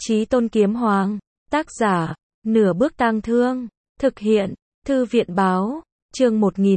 Chí Tôn Kiếm Hoàng, tác giả, Nửa Bước Tang Thương, thực hiện, Thư viện báo, chương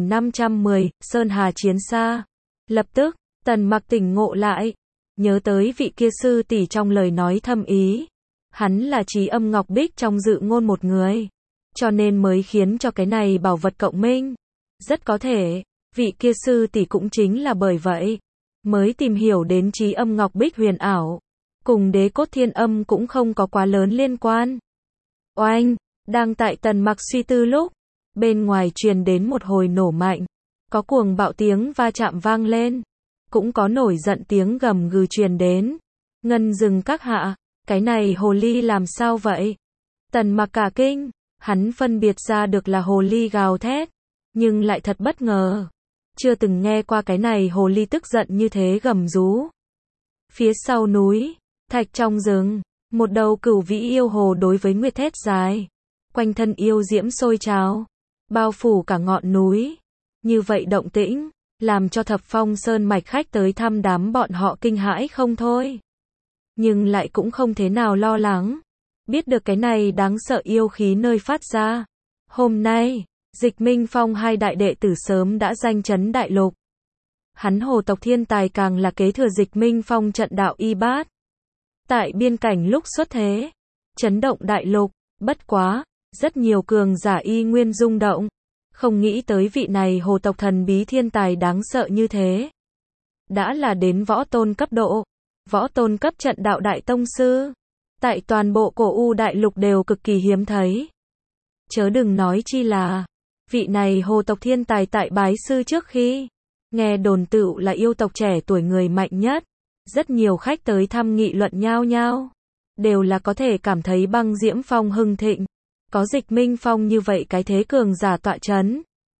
1510, Sơn Hà Chiến Xa. Lập tức, Tần Mặc tỉnh ngộ lại, nhớ tới vị kia sư tỷ trong lời nói thâm ý. Hắn là Trí Âm Ngọc Bích trong dự ngôn một người, cho nên mới khiến cho cái này bảo vật cộng minh. Rất có thể, vị kia sư tỷ cũng chính là bởi vậy, mới tìm hiểu đến Trí Âm Ngọc Bích huyền ảo. Cùng Đế Cốt Thiên Âm cũng không có quá lớn liên quan. Oanh, đang tại Tần Mặc suy tư lúc, bên ngoài truyền đến một hồi nổ mạnh, có cuồng bạo tiếng va chạm vang lên, cũng có nổi giận tiếng gầm gừ truyền đến. Ngân Dừng các hạ, cái này hồ ly làm sao vậy? Tần Mặc cả kinh, hắn phân biệt ra được là hồ ly gào thét, nhưng lại thật bất ngờ, chưa từng nghe qua cái này hồ ly tức giận như thế gầm rú. Phía sau núi, thạch trong rừng, một đầu cửu vĩ yêu hồ đối với nguyệt thét dài, quanh thân yêu diễm sôi trào, bao phủ cả ngọn núi. Như vậy động tĩnh, làm cho Thập Phong Sơn mạch khách tới thăm đám bọn họ kinh hãi không thôi. Nhưng lại cũng không thế nào lo lắng, biết được cái này đáng sợ yêu khí nơi phát ra. Hôm nay, Dịch Minh Phong hai đại đệ tử sớm đã danh chấn đại lục. Hắn hồ tộc thiên tài càng là kế thừa Dịch Minh Phong trận đạo y bát. Tại biên cảnh lúc xuất thế, chấn động đại lục, bất quá, rất nhiều cường giả y nguyên rung động, không nghĩ tới vị này hồ tộc thần bí thiên tài đáng sợ như thế. Đã là đến võ tôn cấp độ, võ tôn cấp trận đạo đại tông sư, tại toàn bộ cổ U đại lục đều cực kỳ hiếm thấy. Chớ đừng nói chi là, vị này hồ tộc thiên tài tại bái sư trước khi, nghe đồn tựu là yêu tộc trẻ tuổi người mạnh nhất. Rất nhiều khách tới thăm nghị luận nhao nhao, đều là có thể cảm thấy băng diễm phong hưng thịnh, có Dịch Minh Phong như vậy cái thế cường giả tọa chấn.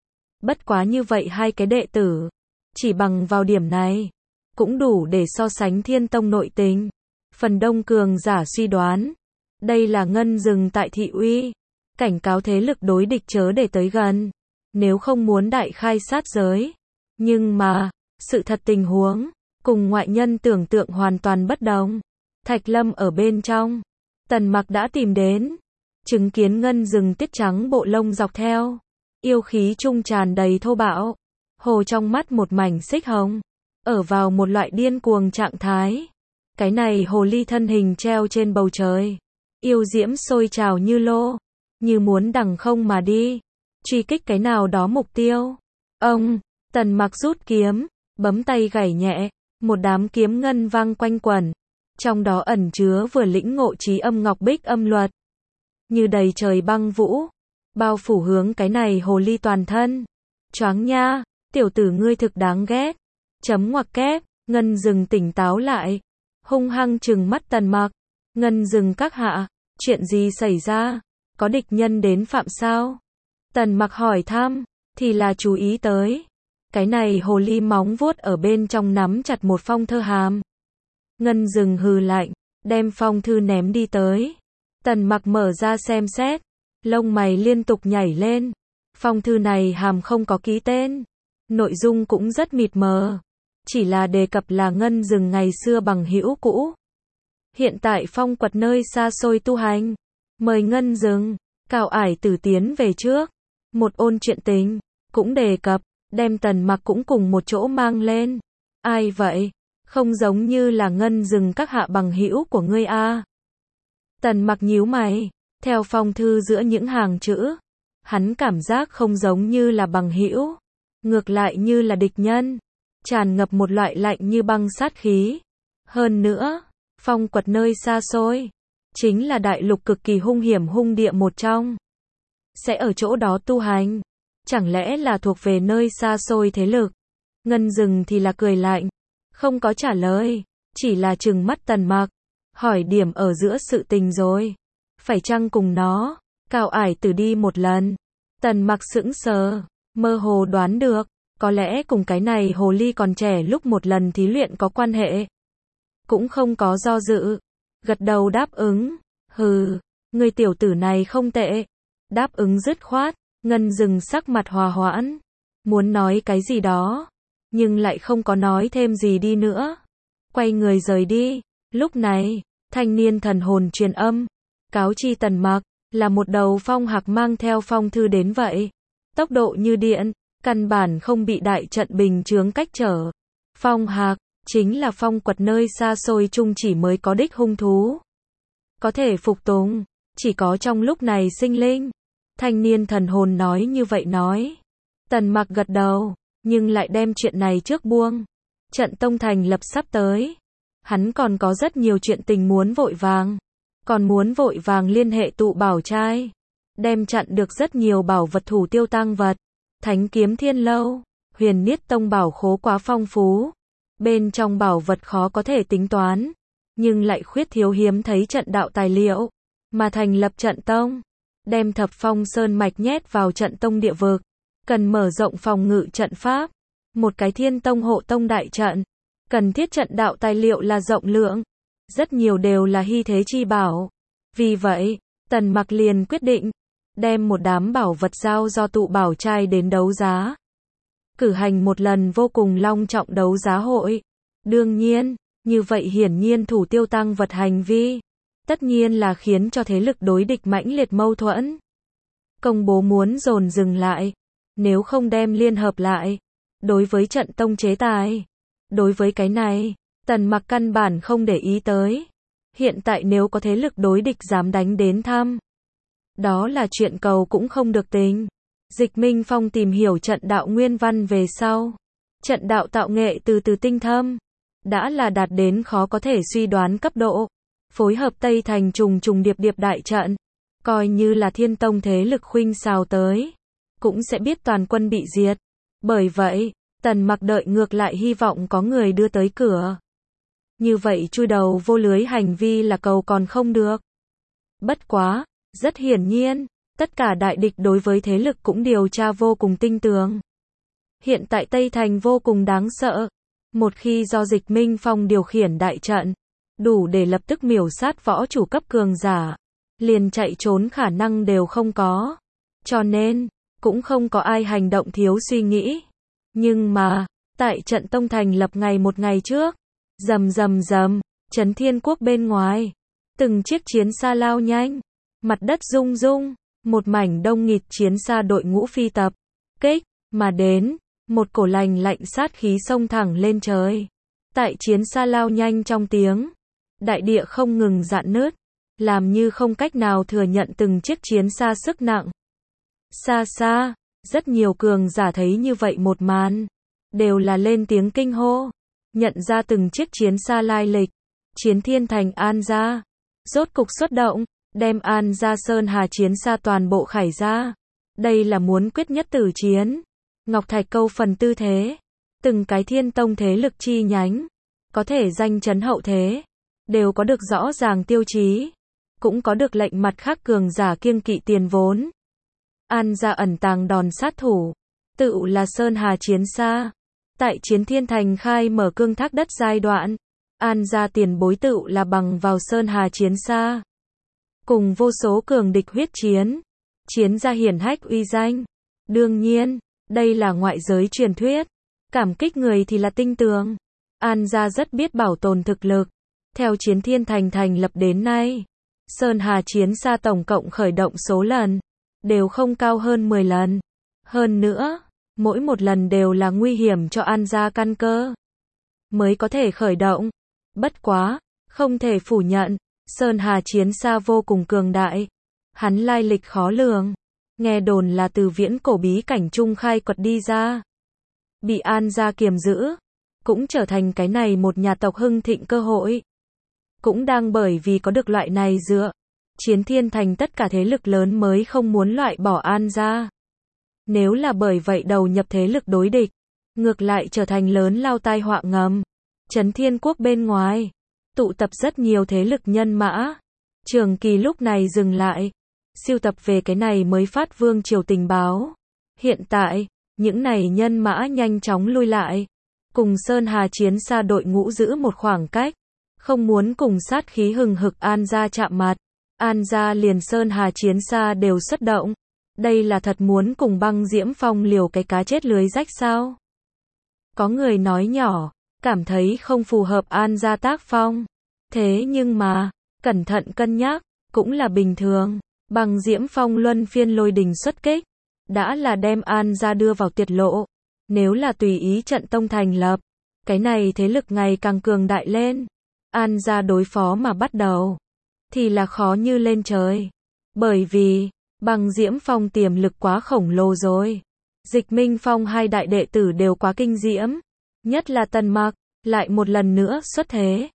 Bất quá như vậy hai cái đệ tử, chỉ bằng vào điểm này, cũng đủ để so sánh Thiên Tông nội tình. Phần đông cường giả suy đoán, đây là Ngân Dừng tại thị uy, cảnh cáo thế lực đối địch chớ để tới gần, nếu không muốn đại khai sát giới. Nhưng mà, sự thật tình huống cùng ngoại nhân tưởng tượng hoàn toàn bất đồng. Thạch Lâm ở bên trong, Tần Mặc đã tìm đến, chứng kiến Ngân Dừng tiết trắng bộ lông dọc theo, yêu khí trung tràn đầy thô bạo, hồ trong mắt một mảnh xích hồng, ở vào một loại điên cuồng trạng thái. Cái này hồ ly thân hình treo trên bầu trời, yêu diễm sôi trào như lô, như muốn đằng không mà đi, truy kích cái nào đó mục tiêu. Ông, Tần Mặc rút kiếm, bấm tay gảy nhẹ. Một đám kiếm ngân vang quanh quẩn, trong đó ẩn chứa vừa lĩnh ngộ Trí Âm Ngọc Bích âm luật, như đầy trời băng vũ, bao phủ hướng cái này hồ ly toàn thân. Choáng nha, tiểu tử ngươi thực đáng ghét. Chấm ngoặc kép, Ngân Dừng tỉnh táo lại, hung hăng trừng mắt Tần Mặc. Ngân Dừng các hạ, chuyện gì xảy ra? Có địch nhân đến phạm sao? Tần Mặc hỏi thăm, thì là chú ý tới. Cái này hồ ly móng vuốt ở bên trong nắm chặt một phong thư hàm. Ngân Dừng hừ lạnh, đem phong thư ném đi tới. Tần Mặc mở ra xem xét, lông mày liên tục nhảy lên. Phong thư này hàm không có ký tên, nội dung cũng rất mịt mờ, chỉ là đề cập là Ngân Dừng ngày xưa bằng hữu cũ, hiện tại phong quật nơi xa xôi tu hành, mời Ngân Dừng, Cao Ải Tử tiến về trước. Một ôn chuyện tình, cũng đề cập, đem Tần Mặc cũng cùng một chỗ mang lên. Ai vậy? Không giống như là Ngân Dừng các hạ bằng hữu của ngươi a. Tần Mặc nhíu mày, theo phong thư giữa những hàng chữ, hắn cảm giác không giống như là bằng hữu, ngược lại như là địch nhân, tràn ngập một loại lạnh như băng sát khí. Hơn nữa, phong quật nơi xa xôi, chính là đại lục cực kỳ hung hiểm hung địa một trong. Sẽ ở chỗ đó tu hành, chẳng lẽ là thuộc về nơi xa xôi thế lực? Ngân Dừng thì là cười lạnh, không có trả lời, chỉ là trừng mắt Tần Mặc, hỏi điểm ở giữa sự tình rồi. Phải chăng cùng nó, Cao Ải Tử đi một lần? Tần Mặc sững sờ, mơ hồ đoán được, có lẽ cùng cái này hồ ly còn trẻ lúc một lần thí luyện có quan hệ. Cũng không có do dự, gật đầu đáp ứng. Hừ, người tiểu tử này không tệ. Đáp ứng dứt khoát. Ngân Dừng sắc mặt hòa hoãn, muốn nói cái gì đó, nhưng lại không có nói thêm gì đi nữa. Quay người rời đi. Lúc này, Thanh niên thần hồn truyền âm, cáo chi Tần Mặc, là một đầu phong hạc mang theo phong thư đến vậy. Tốc độ như điện, căn bản không bị đại trận bình chướng cách trở. Phong hạc, chính là phong quật nơi xa xôi chung chỉ mới có đích hung thú. Có thể phục tùng, chỉ có trong lúc này sinh linh. Thanh niên thần hồn nói như vậy nói. Tần Mặc gật đầu, nhưng lại đem chuyện này trước buông. Trận tông thành lập sắp tới. Hắn còn có rất nhiều chuyện tình muốn vội vàng. Còn muốn vội vàng liên hệ tụ bảo trai. Đem chặn được rất nhiều bảo vật thủ tiêu tang vật. Thánh kiếm thiên lâu, huyền niết tông bảo khố quá phong phú. Bên trong bảo vật khó có thể tính toán. Nhưng lại khuyết thiếu hiếm thấy trận đạo tài liệu. Mà thành lập trận tông. Đem thập phong sơn mạch nhét vào trận tông địa vực. Cần mở rộng phòng ngự trận pháp. Một cái thiên tông hộ tông đại trận. Cần thiết trận đạo tài liệu là rộng lượng. Rất nhiều đều là hy thế chi bảo. Vì vậy, Tần Mặc liền quyết định. Đem một đám bảo vật giao do tụ bảo trai đến đấu giá. Cử hành một lần vô cùng long trọng đấu giá hội. Đương nhiên, như vậy hiển nhiên thủ tiêu tăng vật hành vi. Tất nhiên là khiến cho thế lực đối địch mãnh liệt mâu thuẫn. Công bố muốn dồn dừng lại. Nếu không đem liên hợp lại. Đối với trận tông chế tài. Đối với cái này, Tần Mặc căn bản không để ý tới. Hiện tại nếu có thế lực đối địch dám đánh đến thăm. Đó là chuyện cầu cũng không được tính. Dịch Minh Phong tìm hiểu trận đạo nguyên văn về sau. Trận đạo tạo nghệ từ từ tinh thâm. Đã là đạt đến khó có thể suy đoán cấp độ. Phối hợp Tây Thành trùng trùng điệp điệp đại trận. Coi như là thiên tông thế lực khuynh xào tới. Cũng sẽ biết toàn quân bị diệt. Bởi vậy, Tần Mặc đợi ngược lại hy vọng có người đưa tới cửa. Như vậy chui đầu vô lưới hành vi là cầu còn không được. Bất quá, rất hiển nhiên, tất cả đại địch đối với thế lực cũng điều tra vô cùng tinh tường. Hiện tại Tây Thành vô cùng đáng sợ. Một khi do Dịch Minh Phong điều khiển đại trận, đủ để lập tức miểu sát võ chủ cấp cường giả. Liền chạy trốn khả năng đều không có. Cho nên, cũng không có ai hành động thiếu suy nghĩ. Nhưng mà, tại trận tông thành lập ngày một ngày trước, rầm rầm rầm, Trấn Thiên Quốc bên ngoài, từng chiếc chiến xa lao nhanh, mặt đất rung rung, một mảnh đông nghịt chiến xa đội ngũ phi tập, kích, mà đến, một cổ lành lạnh sát khí xông thẳng lên trời. Tại chiến xa lao nhanh trong tiếng, đại địa không ngừng rạn nứt, làm như không cách nào thừa nhận từng chiếc chiến xa sức nặng. Xa xa, rất nhiều cường giả thấy như vậy một màn, đều là lên tiếng kinh hô, nhận ra từng chiếc chiến xa lai lịch. Chiến Thiên Thành An Gia, rốt cục xuất động, đem An Gia Sơn Hà chiến xa toàn bộ khải ra. Đây là muốn quyết nhất tử chiến. Ngọc Thạch câu phần tư thế, từng cái thiên tông thế lực chi nhánh, có thể danh chấn hậu thế, đều có được rõ ràng tiêu chí, cũng có được lệnh mặt khác cường giả kiêng kỵ tiền vốn. An Gia ẩn tàng đòn sát thủ, tự là Sơn Hà chiến xa. Tại Chiến Thiên Thành khai mở cương thác đất giai đoạn, An Gia tiền bối tự là bằng vào Sơn Hà chiến xa. Cùng vô số cường địch huyết chiến, chiến gia hiển hách uy danh. Đương nhiên, đây là ngoại giới truyền thuyết, cảm kích người thì là tinh tường. An Gia rất biết bảo tồn thực lực. Theo Chiến Thiên Thành thành lập đến nay, Sơn Hà chiến xa tổng cộng khởi động số lần, đều không cao hơn 10 lần. Hơn nữa, mỗi một lần đều là nguy hiểm cho An Gia căn cơ mới có thể khởi động. Bất quá, không thể phủ nhận, Sơn Hà chiến xa vô cùng cường đại. Hắn lai lịch khó lường, nghe đồn là từ viễn cổ bí cảnh trung khai quật đi ra. Bị An Gia kiềm giữ, cũng trở thành cái này một nhà tộc hưng thịnh cơ hội. Cũng đang bởi vì có được loại này dựa, Chiến Thiên Thành tất cả thế lực lớn mới không muốn loại bỏ An Gia. Nếu là bởi vậy đầu nhập thế lực đối địch, ngược lại trở thành lớn lao tai họa ngầm. Trấn Thiên Quốc bên ngoài, tụ tập rất nhiều thế lực nhân mã. Trường Kỳ lúc này dừng lại, siêu tập về cái này mới phát vương triều tình báo. Hiện tại, những này nhân mã nhanh chóng lui lại, cùng Sơn Hà chiến xa đội ngũ giữ một khoảng cách, không muốn cùng sát khí hừng hực An Gia chạm mặt. An Gia liền Sơn Hà chiến xa đều xuất động. Đây là thật muốn cùng Băng Diễm Phong liều cái cá chết lưới rách sao? Có người nói nhỏ, cảm thấy không phù hợp An Gia tác phong. Thế nhưng mà, cẩn thận cân nhắc, cũng là bình thường. Bằng Diễm Phong luân phiên lôi đình xuất kích, đã là đem An gia đưa vào tuyệt lộ. Nếu là tùy ý trận tông thành lập, cái này thế lực ngày càng cường đại lên. An gia đối phó mà bắt đầu, thì là khó như lên trời. Bởi vì, Bằng Diễm Phong tiềm lực quá khổng lồ rồi. Dịch Minh Phong hai đại đệ tử đều quá kinh diễm. Nhất là Tần Mặc, lại một lần nữa xuất thế.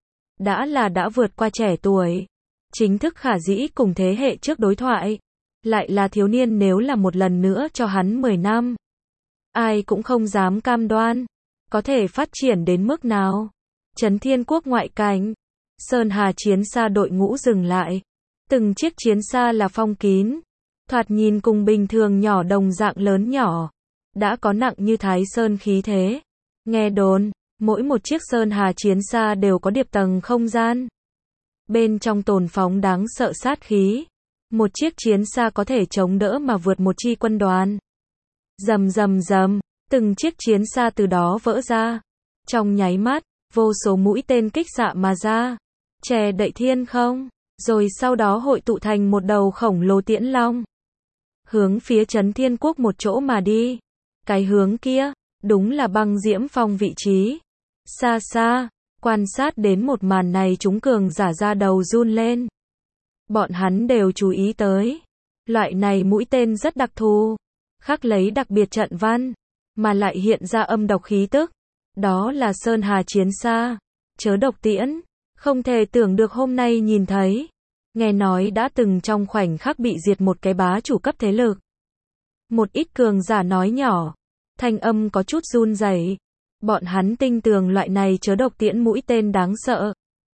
Đã vượt qua trẻ tuổi. Chính thức khả dĩ cùng thế hệ trước đối thoại. Lại là thiếu niên, nếu là một lần nữa cho hắn 10 năm. Ai cũng không dám cam đoan. Có thể phát triển đến mức nào. Trấn Thiên Quốc ngoại cảnh. Sơn Hà chiến xa đội ngũ dừng lại. Từng chiếc chiến xa là phong kín. Thoạt nhìn cùng bình thường nhỏ đồng dạng lớn nhỏ. Đã có nặng như Thái Sơn khí thế. Nghe đồn, mỗi một chiếc Sơn Hà chiến xa đều có điệp tầng không gian. Bên trong tồn phóng đáng sợ sát khí. Một chiếc chiến xa có thể chống đỡ mà vượt một chi quân đoàn. Rầm rầm rầm, từng chiếc chiến xa từ đó vỡ ra. Trong nháy mắt, vô số mũi tên kích xạ mà ra. Che đậy thiên không, rồi sau đó hội tụ thành một đầu khổng lồ tiễn long. Hướng phía Trấn Thiên Quốc một chỗ mà đi. Cái hướng kia, đúng là Băng Diễm Phong vị trí. Xa xa, quan sát đến một màn này, chúng cường giả ra đầu run lên. Bọn hắn đều chú ý tới. Loại này mũi tên rất đặc thù. Khắc lấy đặc biệt trận văn. Mà lại hiện ra âm độc khí tức. Đó là Sơn Hà chiến xa. Chớ độc tiễn. Không thể tưởng được hôm nay nhìn thấy. Nghe nói đã từng trong khoảnh khắc bị diệt một cái bá chủ cấp thế lực. Một ít cường giả nói nhỏ. Thanh âm có chút run rẩy. Bọn hắn tin tưởng loại này chớ độc tiễn mũi tên đáng sợ.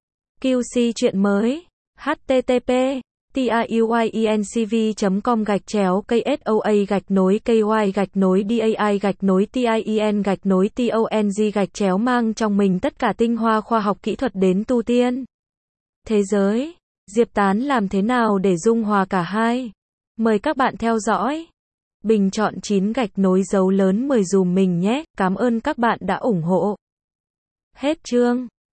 QC chuyện mới. http tiuyencv.com/KSOA-KY-DAI-TIEN-TONG mang trong mình tất cả tinh hoa khoa học kỹ thuật đến tu tiên. Thế giới, Diệp Tán làm thế nào để dung hòa cả hai? Mời các bạn theo dõi. Bình chọn 9 dấu lớn 10 dùm mình nhé. Cảm ơn các bạn đã ủng hộ. Hết chương.